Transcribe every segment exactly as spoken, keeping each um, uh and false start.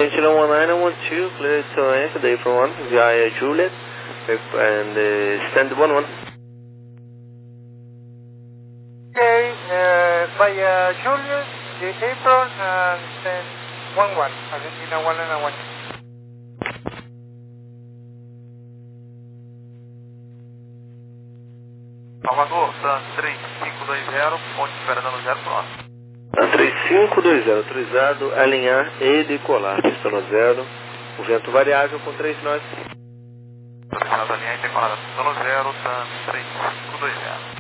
Angela one nine one two, clear to answer the April one via Juliet and uh, stand one one. Okay, uh, via Juliet, the April and stand one one, Argentina one nine one. Salvador, Dan três cinco dois zero, ponte espera dando zero pro ar. Dan três cinco dois zero, autorizado, alinhar e decolar, pista no zero, o vento variável com três nós. Autorizado, alinhar e decolar, pista no zero, Dan três cinco dois zero.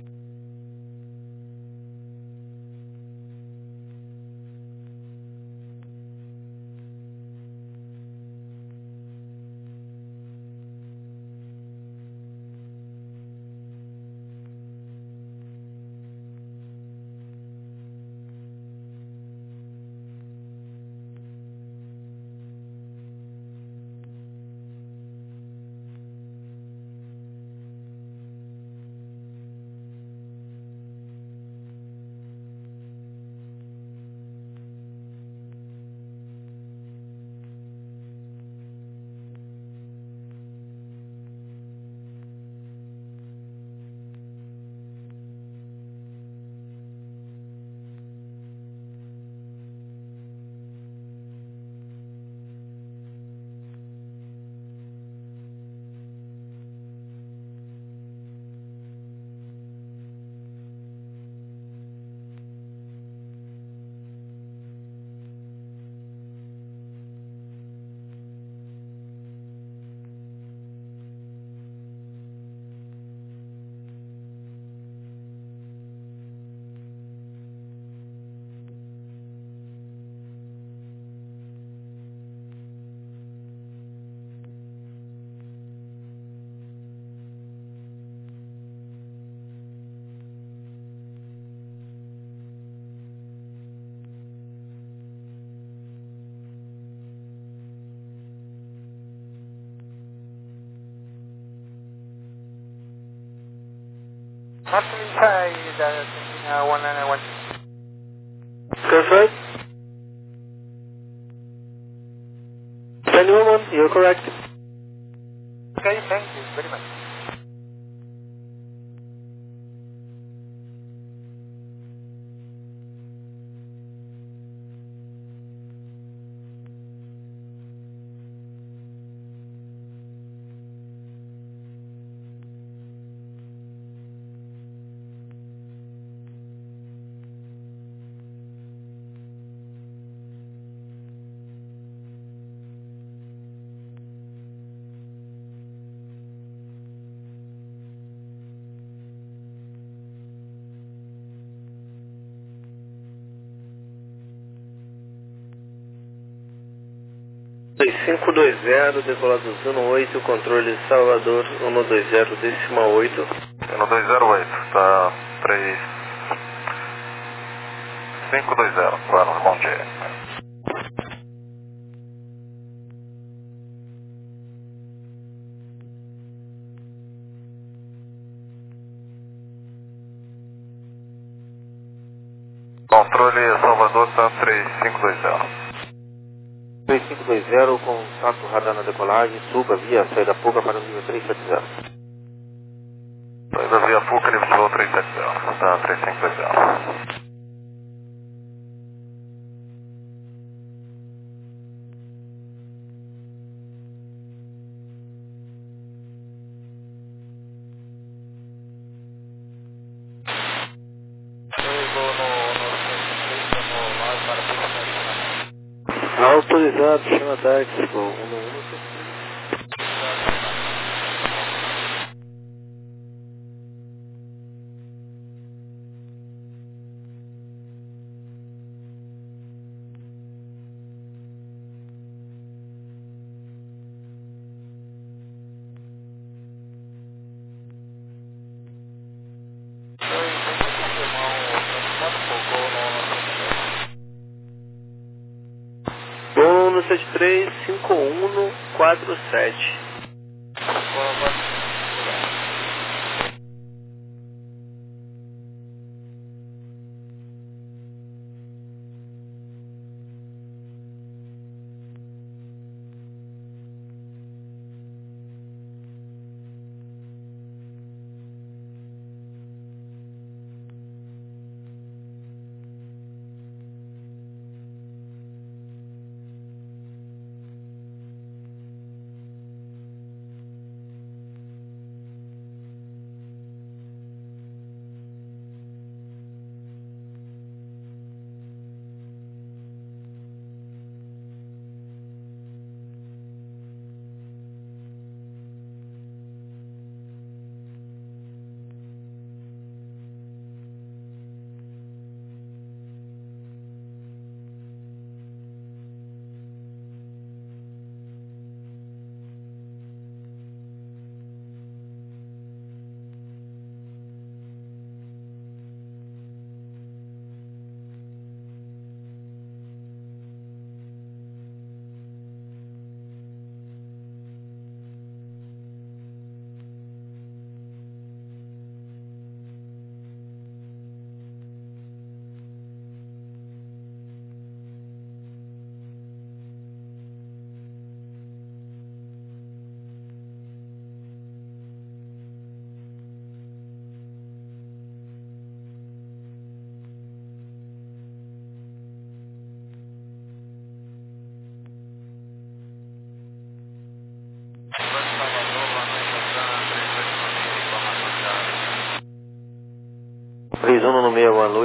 Martin inside the Argentina one nine one. Perfect. Stand one one, you're correct. Okay, thank you very much. três cinco dois zero, decolado zero oito, controle Salvador um dois zero, décima oito. um dois zero oito, tá três cinco dois zero, claro, bom dia. Controle Salvador, tá três cinco dois zero. três cinco dois zero, contato radar na decolagem, suba via saída Puga para o nível três sete zero. Saída via Puga, nível de voo três sete zero, tá três cinco dois zero. Autorizado, chama táxi, um um. Bom no sete três cinco um quatro sete.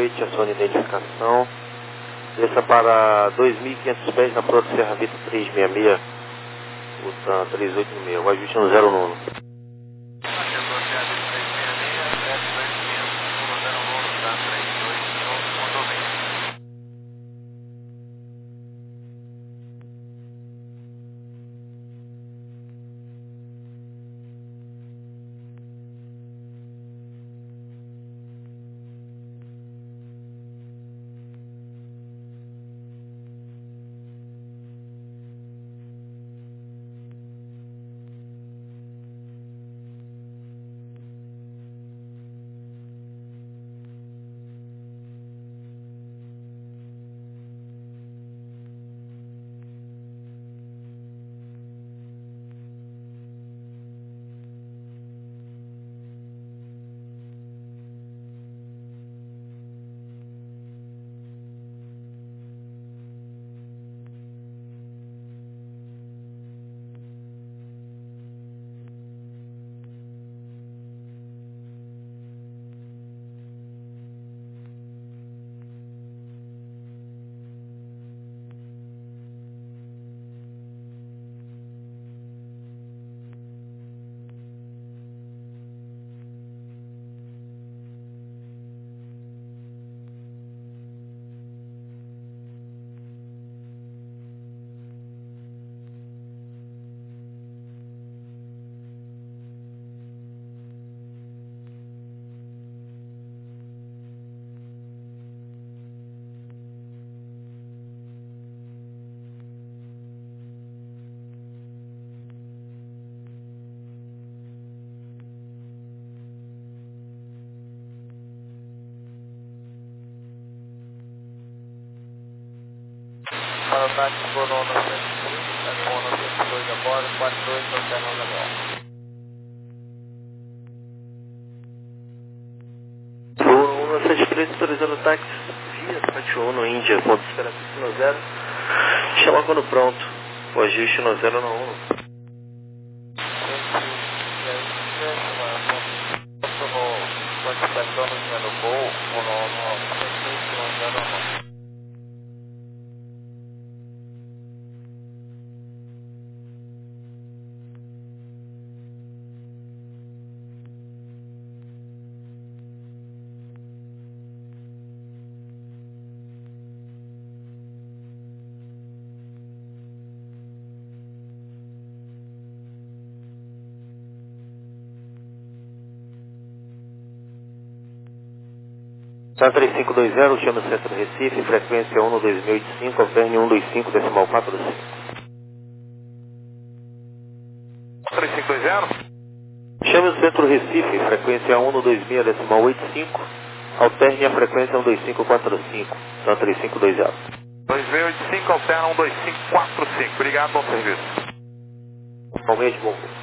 noite, a sua identificação. Desça para dois mil e quinhentos pés na Proto Serra Vita trezentos e sessenta e seis, Butan três oito seis, o ajuste no zero nono. Para o táxi Corona cento e trinta, Corona cento e dois a bordo, quatro dois, Hotel Gabriel. Corona cento e três, autorizando o táxi via sete um no Índia, ponto de espera no zero. Chama quando pronto, o ajuste no zero no um. São três cinco dois zero, chama o Centro Recife, frequência um no dois mil e oitenta e cinco, alterne cento e vinte e cinco, decimal quatro cinco. três cinco dois zero? Chame o Centro Recife, frequência um no dois mil, decimal oitenta e cinco, alterne a frequência um dois cinco quatro cinco, São três cinco dois zero. dois mil e oitenta e cinco, alterna um dois cinco quatro cinco. Obrigado, bom serviço. Palmeiras de bom voo.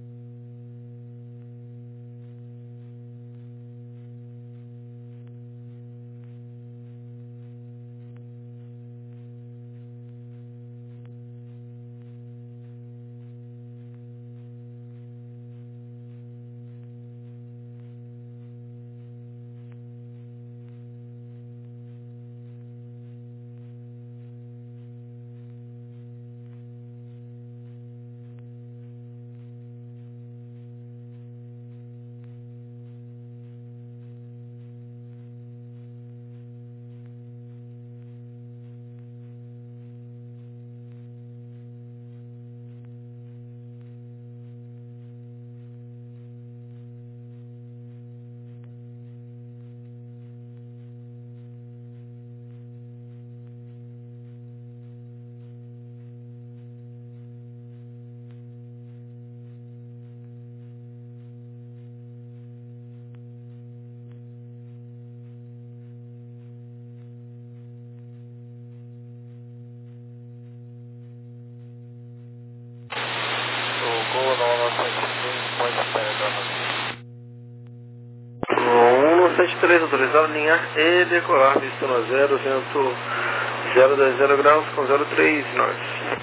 sete três, autorizado linha e decolar, visto no zero, vento zero dois zero graus com zero três norte.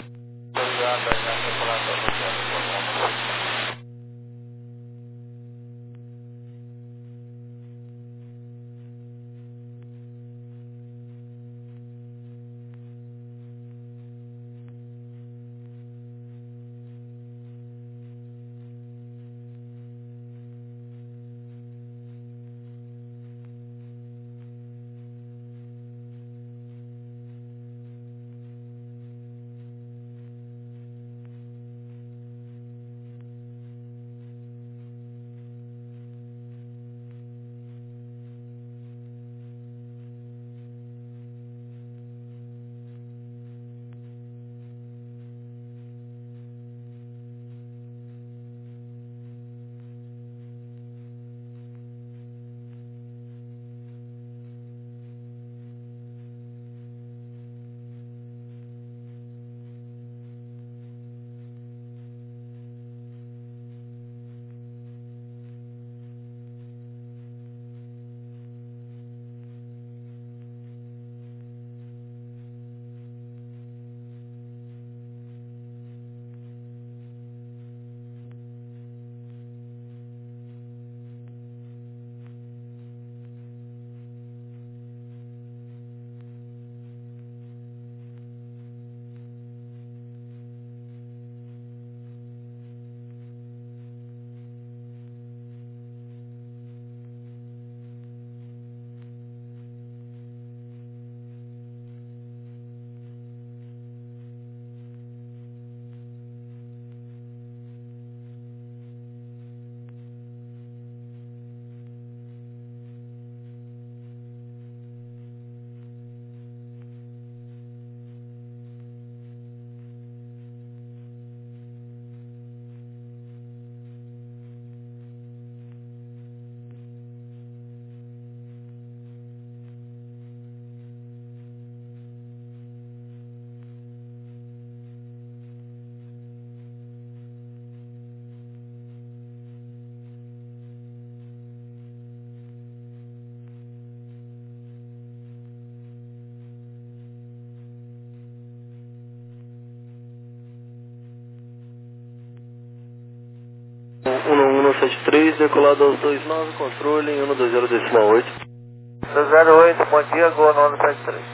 sete três, decolado aos dois nove, controle em um dois zero decimal oito. dois zero oito, bom dia, Gol nono sete três.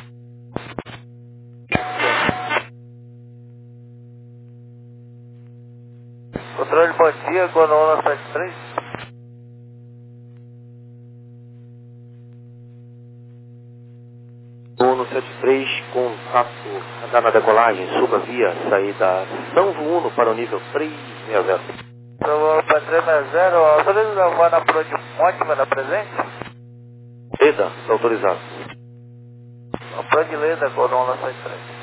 Controle, bom dia, Gol nono sete três. Uno sete três, contato, andar na decolagem, suba via saída São Uno para o nível trezentos e sessenta. Então, para trezentos e sessenta, autoriza levar na Pro de Monte, da presente? Leda, está autorizado. A Pro de Leda, Gol nono sete três.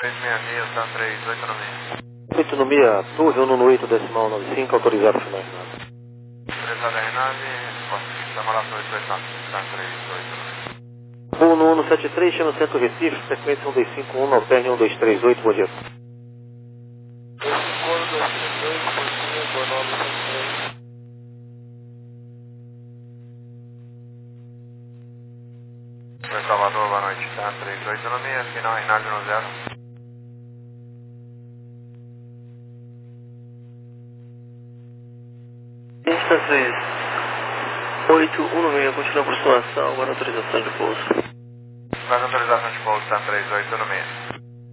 três seis seis, Sun três oito nove seis. oito no meia, torre um no oito decimal nove cinco, autorizado finalizado. Autorizado a nave, chama lá para oito oito nove, Sun três oito nove seis. um no um sete três, chama Centro Recife, sequência um dois cinco um, Noperne um dois três oito, bom dia. Foi Salvador, boa noite, Sun três oito nove seis, final Rinaldi no zero. Insta três oito um nove seis, continua a aproximação, agora autorização de pouso. Mais autorização de pouso, Sun três oito nove seis.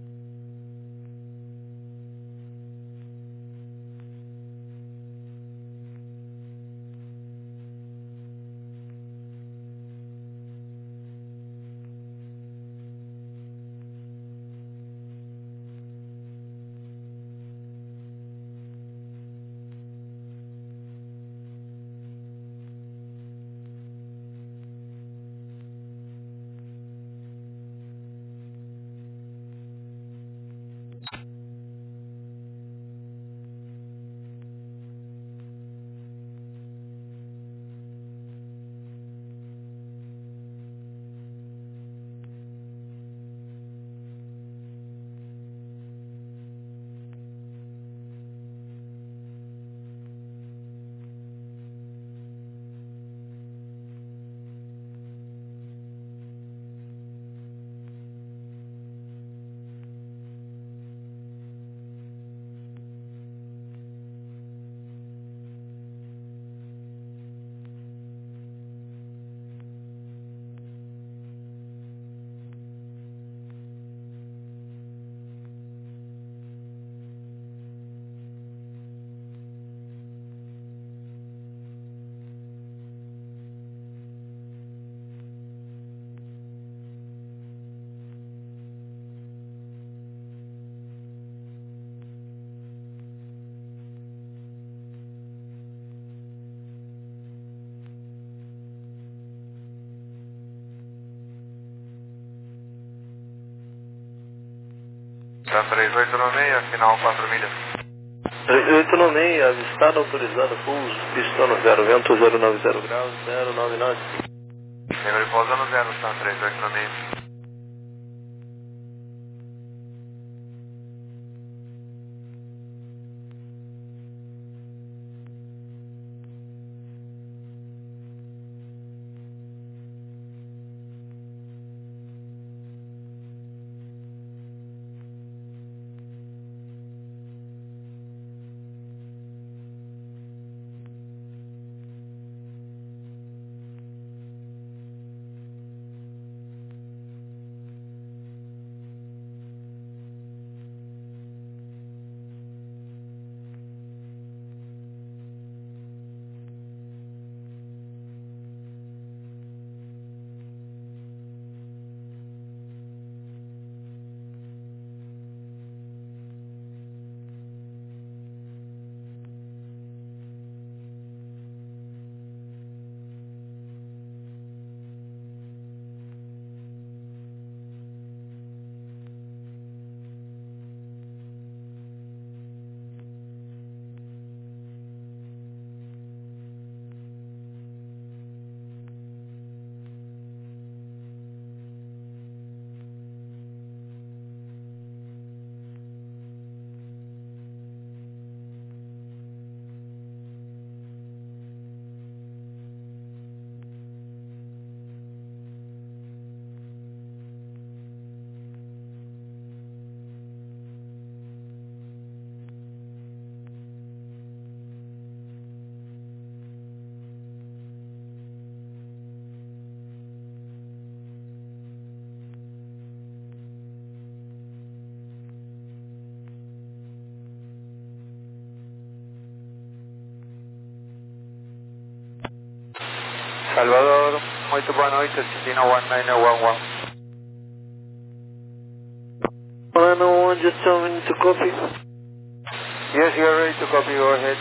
Sun três oito nove seis, final quatro milhas. três oito nove seis, avistado, autorizado, pouso, pista no zero, vento zero nove zero graus, zero nove nove. Lembra de pouso no zero, Sun três oito nove seis. Salvador, muito boa noite, Citino one nine one one. one nine one, just tell me to copy. Yes, you are ready to copy, go ahead.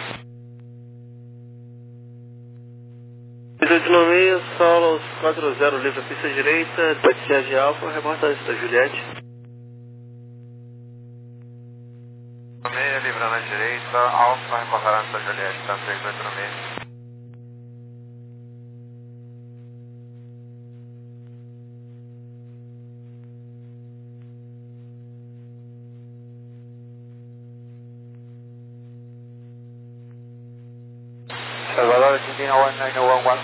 três oito nove seis, Solos quatro zero, livre pista direita, taxi de Alfa, reportagem da Juliette. Sir Alpha, reportar Santa Juliette, tá três oito no meio. Salvador, Argentina one nine one one.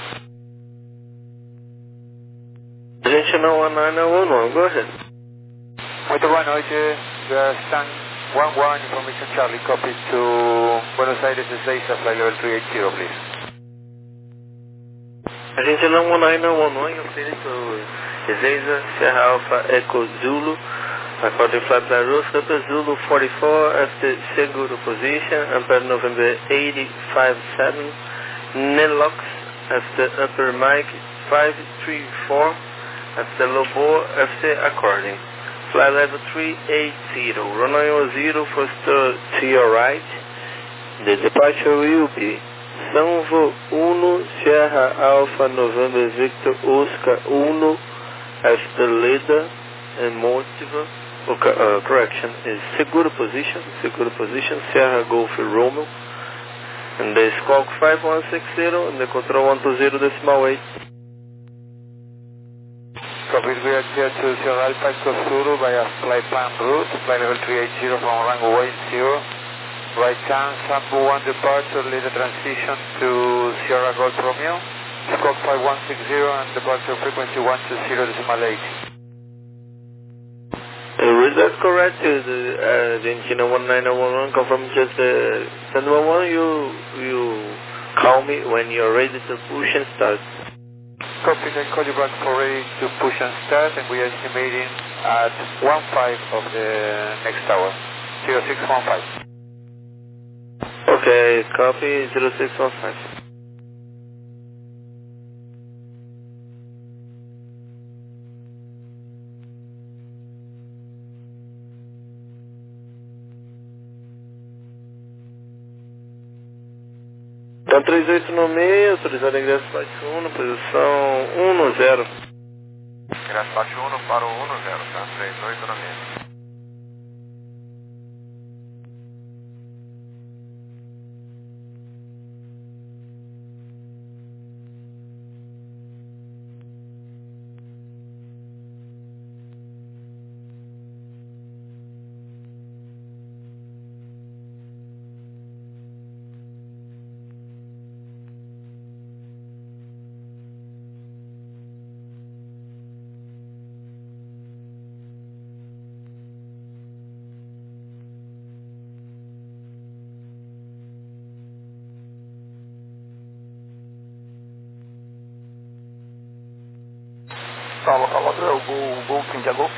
Argentina one nine one one, go ahead. Muito boa noite. We are stand one one, information Charlie, copy to Buenos Aires, Ezeiza, flight level three eighty, please. Argentina one nine one one, you're finished to Ezeiza, Sierra Alpha, Echo Zulu. According flight plan rules, Upper Zulu forty-four after Seguro position, Ampere November eighty five seven, Nelox after Upper Mike five three four, after Lobo after according. Flight level three eighty, runway zero for to your right. The departure will be Sanvo one, Sierra Alpha, November Victor Oscar one, after Leda and Motiva. Okay, uh, correction is Seguro position, Seguro position, Sierra Golf Romeo, and the squawk five one six zero, and the control one two zero decimal eight. Copy, we are clear to Sierra Alpha, Echo Zulu via flight plan route, flight level three eighty from runway zero, right chance, Sambo one departure, later transition to Sierra Golf Romeo, squawk five one six zero, and departure frequency one two zero decimal eight. Uh, is that correct? Uh, the uh, the Argentina one nine one one confirm just the uh, ten one one. You you call me when you're ready to push and start. Copy, I call you back for ready to push and start, and we are estimating at one five of the next tower, zero six one five. Okay, copy zero six one five. Então três oito no meio, autorizado ingresso flight um, posição um zero. Ingresso flight um para o um zero, tá? três oito no meio. Só local outro é o Gol, Golf India Golf.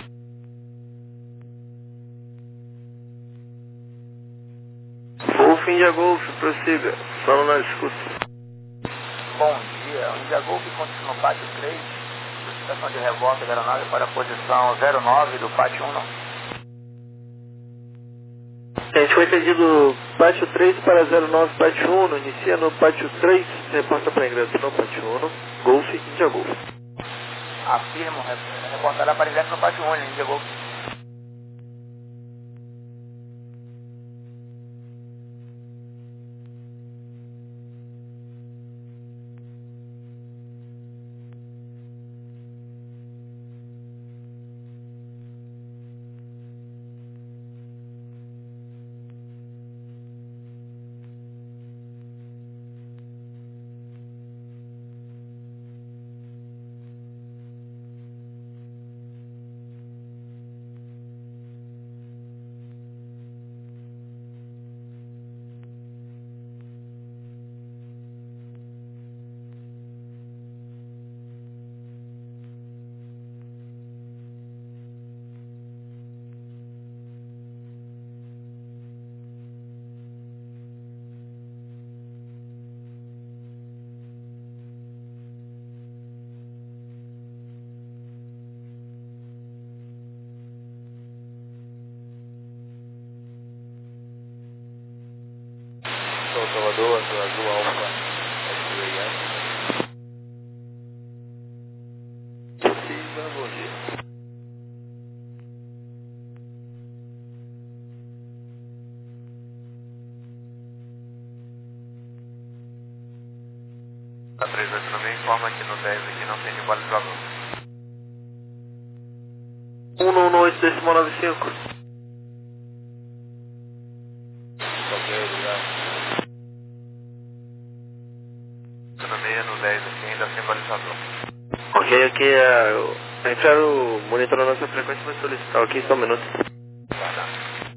Golf India Golf, prossiga, solo na escuta. Bom dia, o India Golf continua no pátio três, solicitação de revolta da aeronave para a posição zero nove do pátio um. A gente foi entendido pátio três para zero nove pátio um, inicia no pátio três, reporta para ingresso no pátio um, Golf India Golf. Afirmo, reportará para ingresso no pátio um, India Golf. A três oito no meio informa que no dez aqui não tem nenhum balizador. um nove oito decimal nove cinco. Ok, obrigado. No meio no dez aqui ainda sem balizador. Ok, aqui é... A Infraero monitorando essa frequência vai solicitar aqui só um minuto. Vai lá.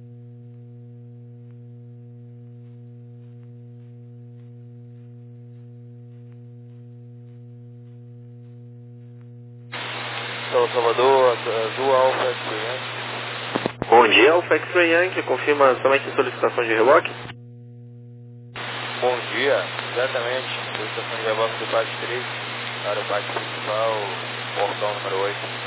São Salvador, Azul Alfa X-Ray Yankee. Bom dia, Alfa X-Ray Yankee, confirma somente a solicitação de reboque? Bom dia, exatamente. Solicitação de reboque do Pátio três, para o pátio principal, portão número oito.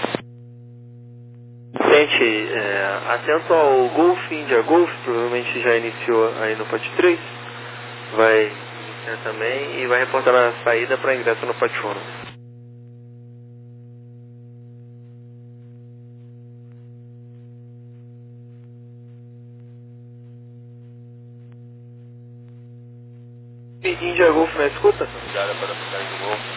Gente, é, atento ao Golf, India Golf, provavelmente já iniciou aí no Pátio três. Vai iniciar também e vai reportar a saída para ingresso no Pátio um. India Golf na escuta? Obrigado pela mensagem do Golf.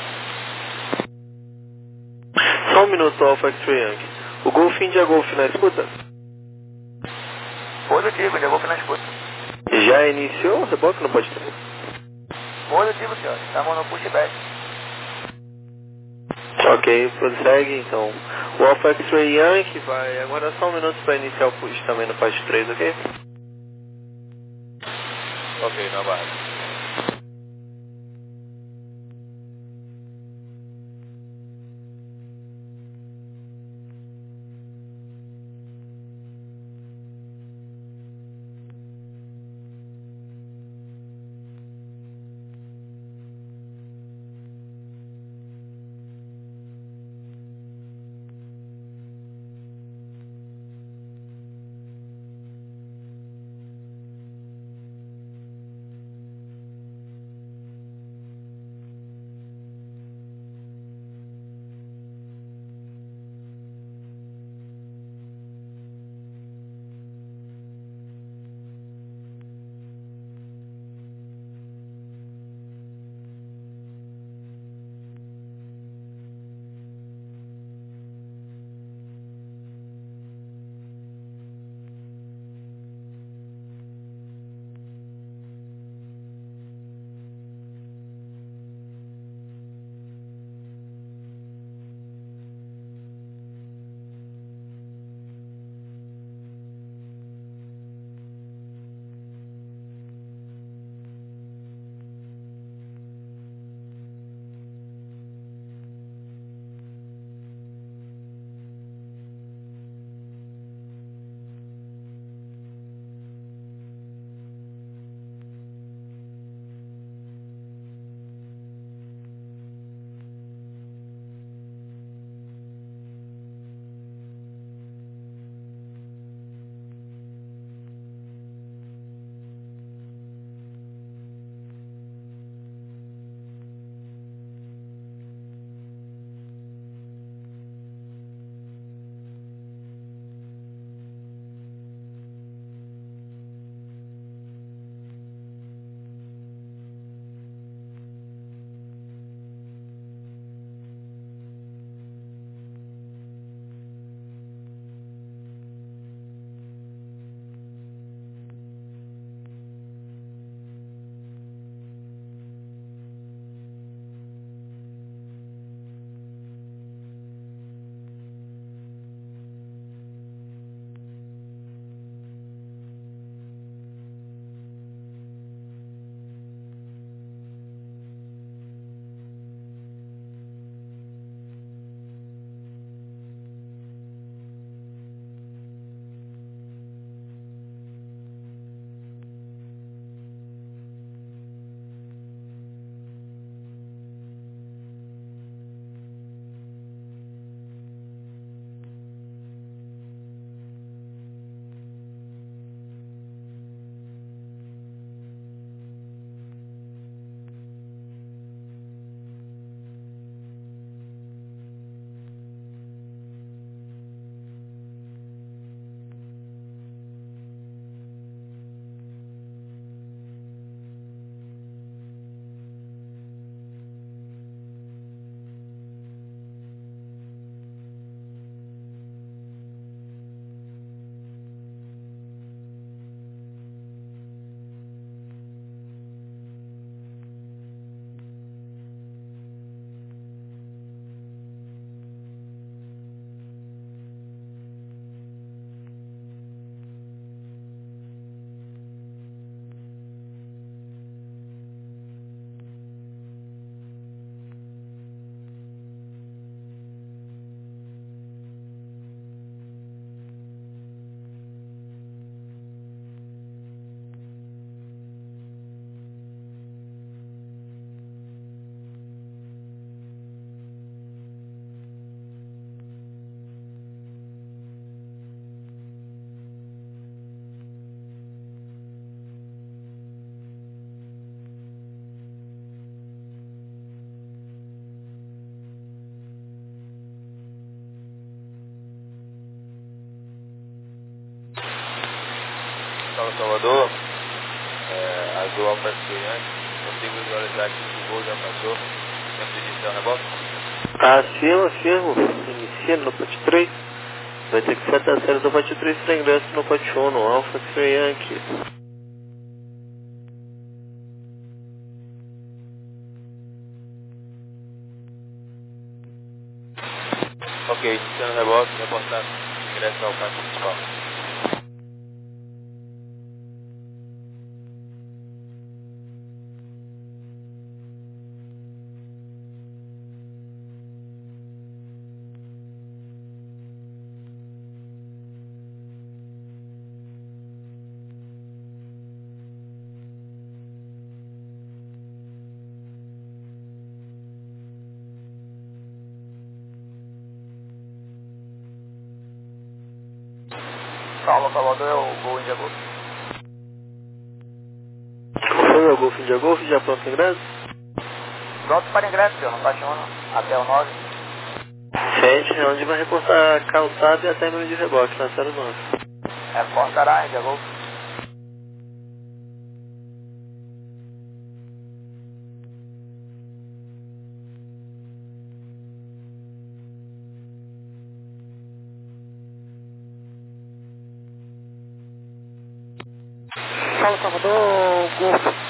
Só um minuto, Alfa X-Ray Yankee. O Golf India Golf na escuta? Positivo, India Golf na escuta. Já iniciou o reboque no Pátio três? Positivo, senhor. Estamos no pushback. Ok, prossegue então. O Alfa X-Ray Yankee vai aguardar só um minuto para iniciar o push também no Pátio três, ok? Ok, na base. Salvador, é, Azul Alfa Estudiante, consigo visualizar que o voo já passou, tempo de iniciar o reboque? Acima, afirmo, inicia no pote três, vai ter que ser até a série do pote três para ingresso no pote um, no Alfa X-Ray Yankee. Ok, iniciando o reboque, reportado, ingresso ao pátio principal. Salva, Salvador, é o Gol India Golf. Confirma o Golf India Golf, já pronto o ingresso? Pronto para ingresso, senhor, no Pátio um, até o nove. Gente, é onde vai reportar a calçada e a término de reboque, na zero nove. Reportará, India Golf. Fala, Salvador, Golf, tá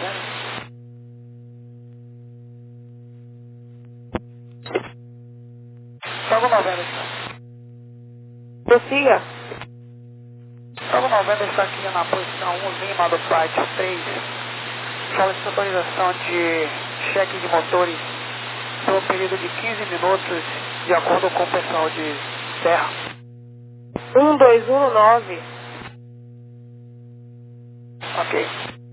Salvo noventa, senhor. Prossiga. Salvo noventa está aqui na posição um Lima do Flight três. Solicita autorização de cheque de motores por um período de quinze minutos, de acordo com o pessoal de terra. um dois um nove. Ok.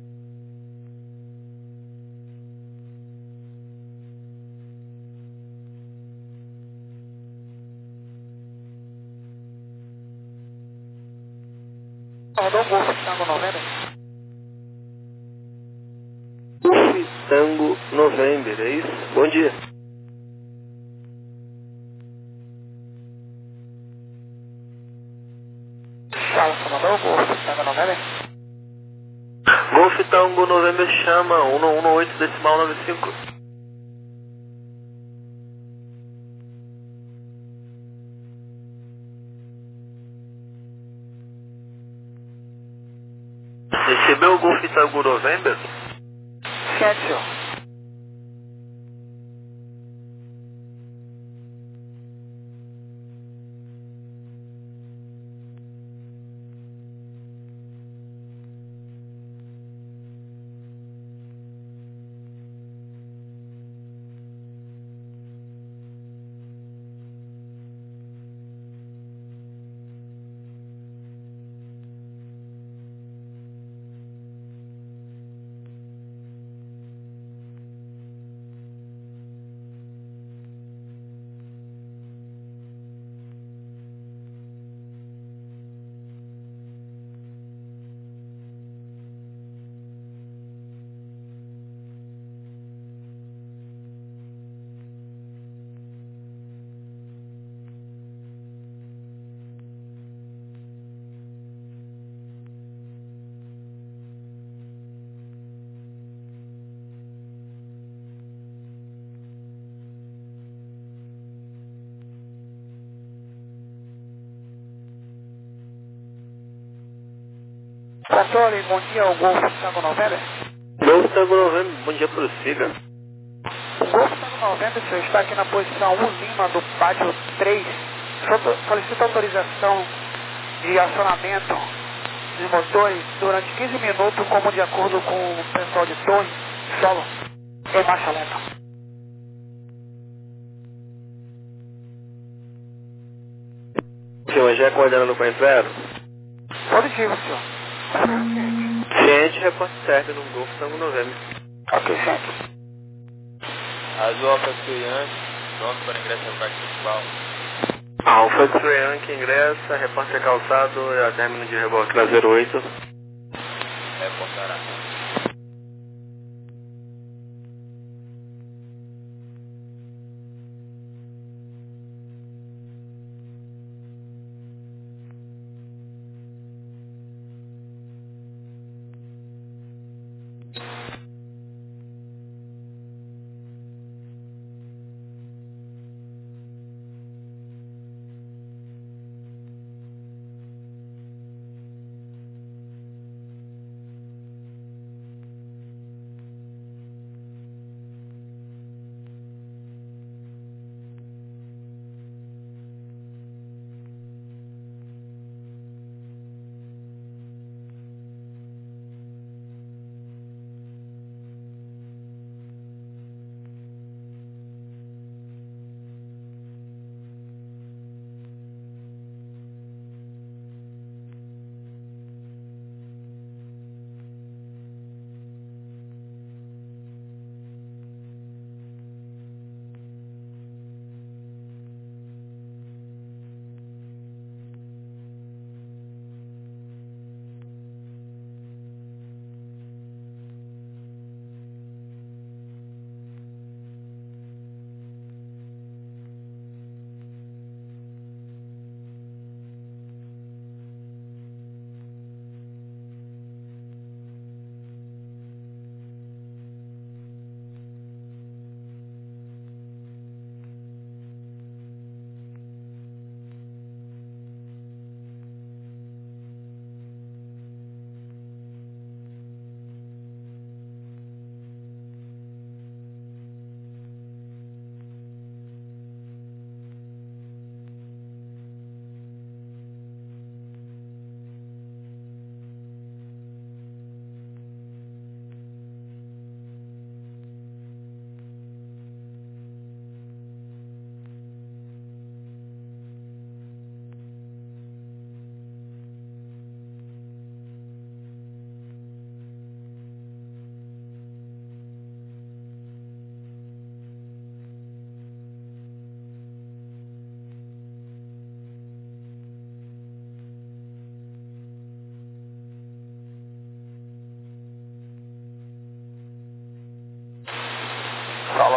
Salvador, Golf, Tango noventa. Golf Tango November, é isso? Bom dia. Fala, Salvador, Golf, Tango noventa. Golf Tango November chama um um oito decimal nove cinco. Recebeu o Golf Tango November? Certo, senhor. Controle, bom dia, o Golf Tango noventa. Golf Tango November, bom dia, prossiga. O Golf Tango noventa, senhor, está aqui na posição um Lima do pátio três. Solicita autorização de acionamento de motores durante quinze minutos, como de acordo com o pessoal de torre, solo, em marcha lenta. Senhor, já coordenando com a Infero? Positivo, senhor. Ciente, reporte certo no Golf Tango November. Ok, certo. Azul Alfa Estudiante, pronto para ingresso ao pátio principal. Alfa X-Ray Yankee ingressa, reporte a calçado e a término de reboque na zero oito. Reportará.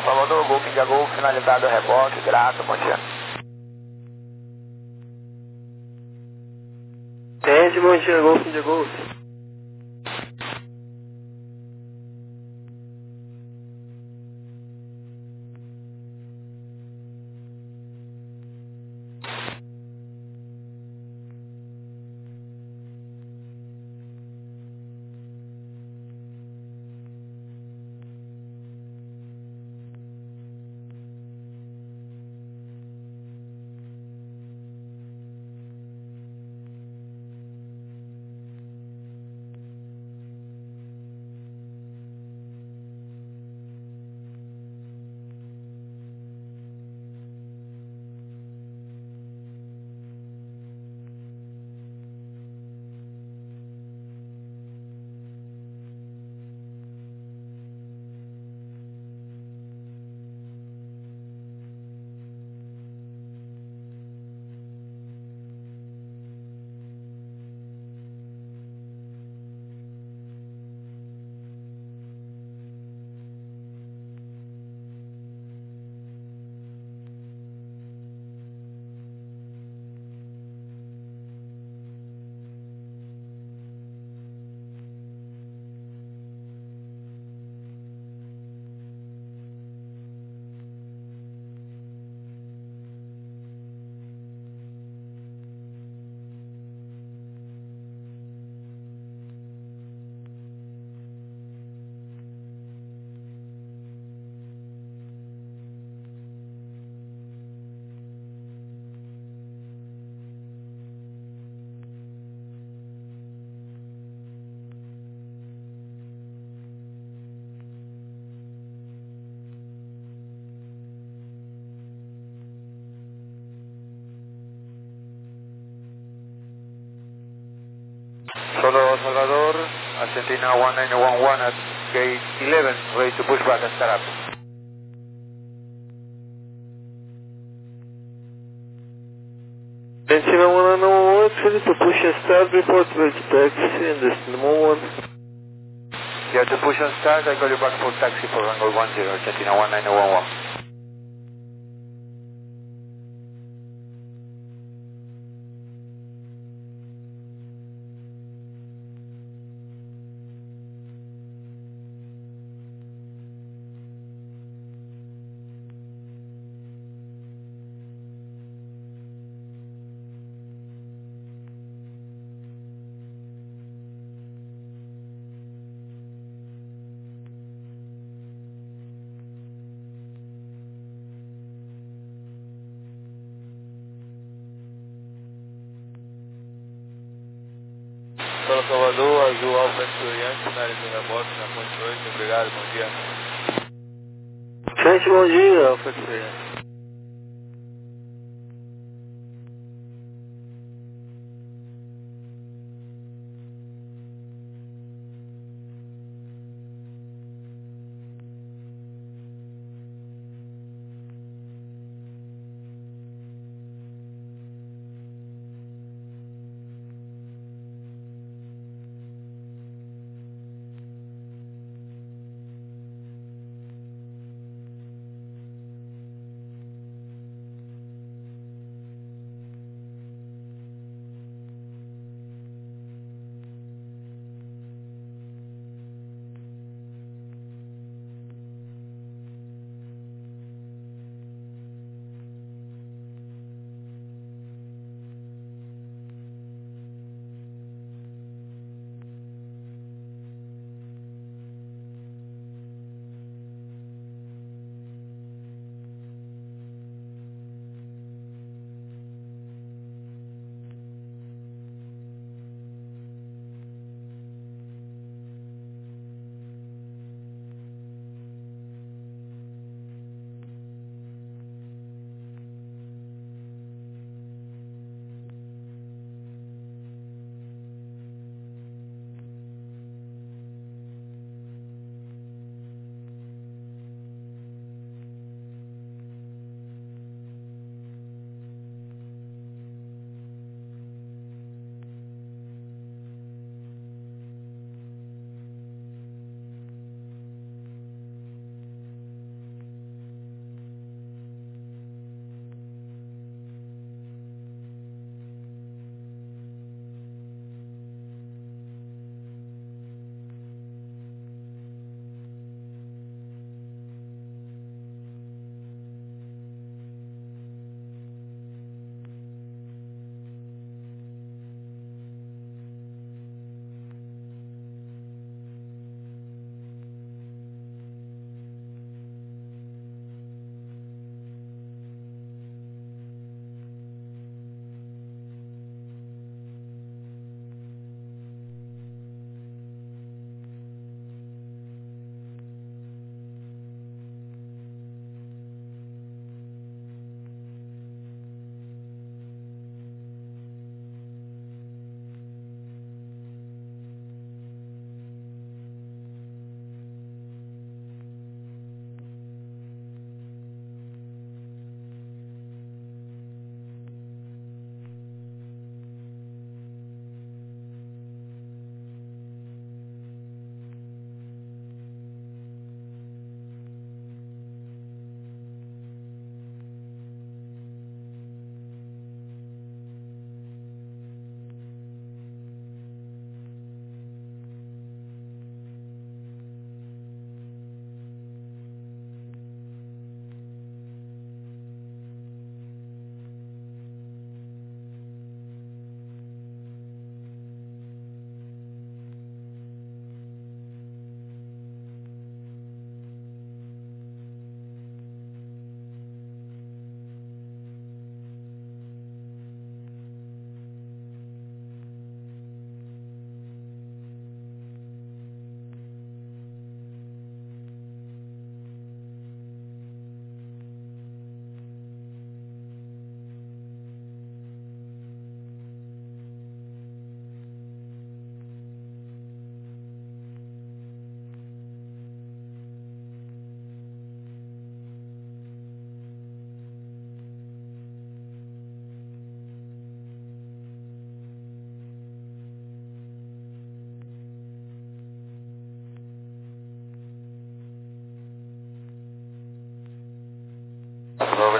São Salvador, Golf India Golf, finalizado o rebote, grato, bom dia. Tente, bom dia, Golf India Golf. Solo Salvador, Argentina one nine one one at gate eleven, ready to push back and start up. Argentina one nine one one, ready to push and start, report ready to taxi and destination one. Yeah, to push and start, I call you back for taxi for runway one zero, Argentina one nine one one. São Salvador, Azul Alfa Estudiante, finalizou o rebote na ponte oito, obrigado, bom dia. Gente, bom dia, Alfa Estudiante.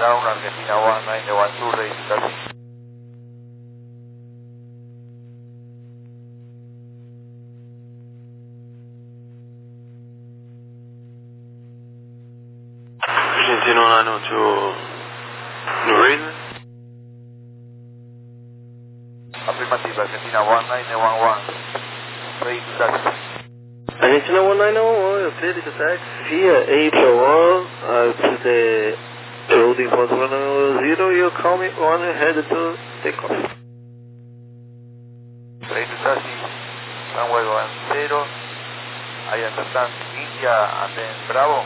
ground, Argentina one nine one two, ready to taxi. Argentina one nine two, New Reason. Affirmative, Argentina one nine one one, ready to taxi. Argentina one nine one one, you're clear to taxi via April one uh, to the loading port one zero, you call me on headed to takeoff. Ready to taxi, runway one zero, I understand India and then Bravo.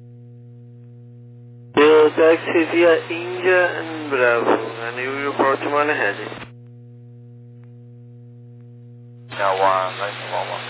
You taxi via India and Bravo, and you report to one headed. Now one nine one one.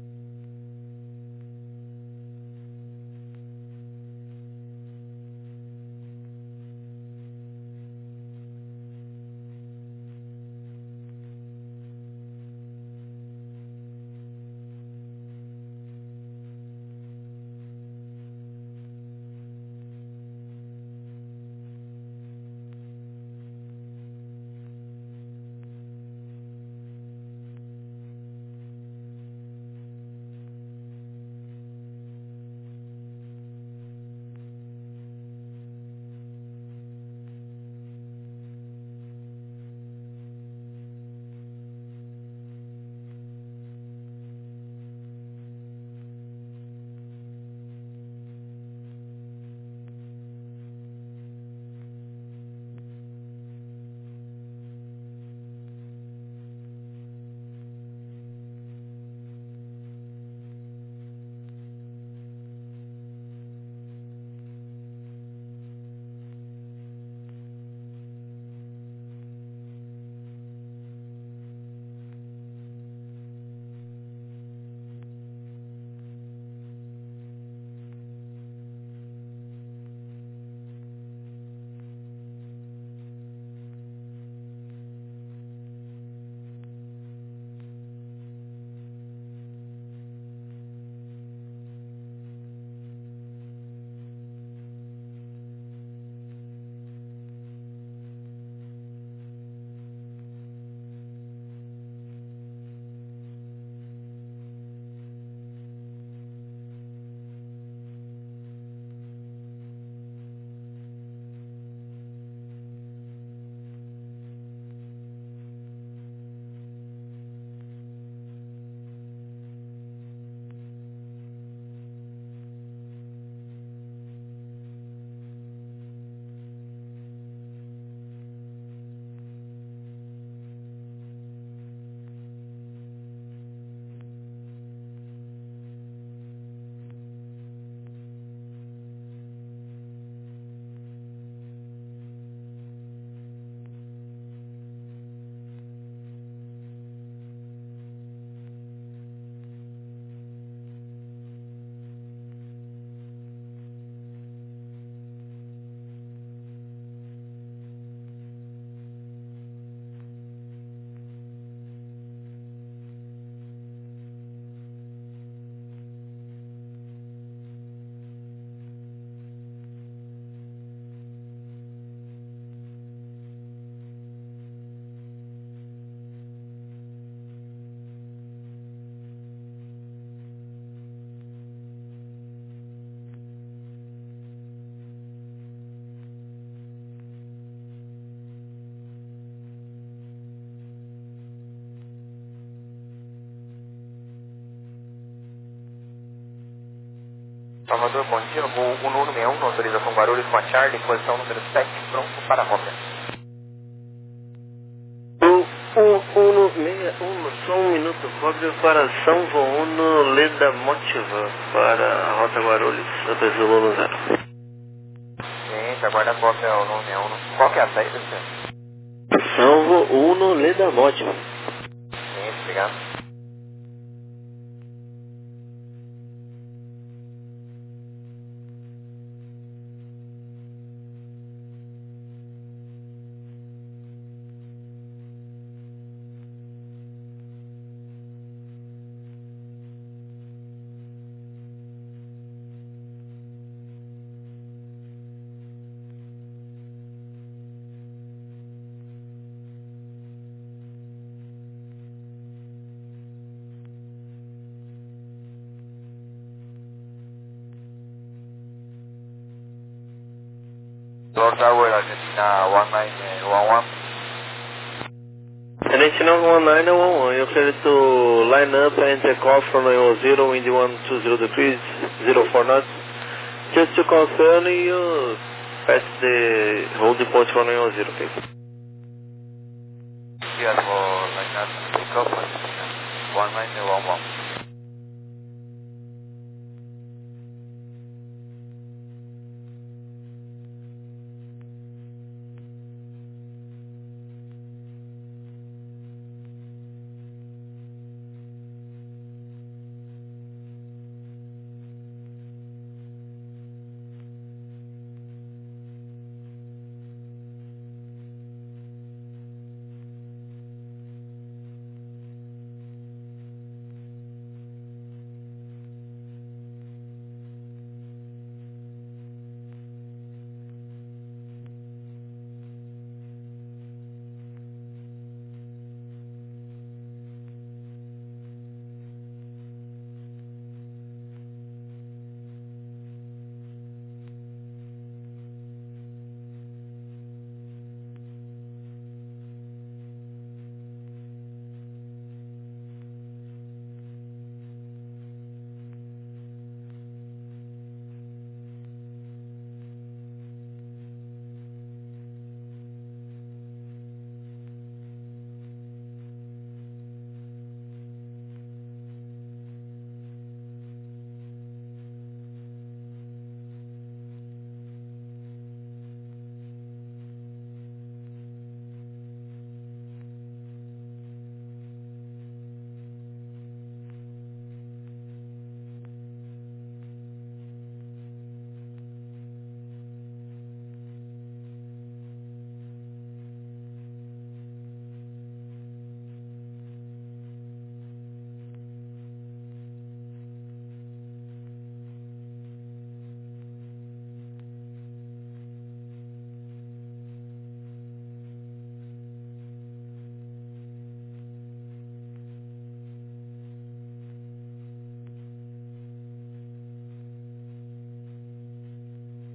Salvador, bom dia, voo um um seis um, autorização Guarulhos com a Charlie, posição número sete, pronto para a rota. um um seis um, só um minuto, código para São Paulo, Leda Motiva, para a rota Guarulhos, Santa Zulu zero. Gente, aguarda a cópia ao nome é um. Qual que é a saída, senhor? São Paulo, Leda Motiva. Gente, obrigado. Lord Tower, Argentina one nine one one. Argentina one nine one one, you're clear to line up and take off from runway zero, wind one two zero degrees, zero four knots. Just to confirm, you pass the holding point from runway zero, okay? Yes, for line up, take off.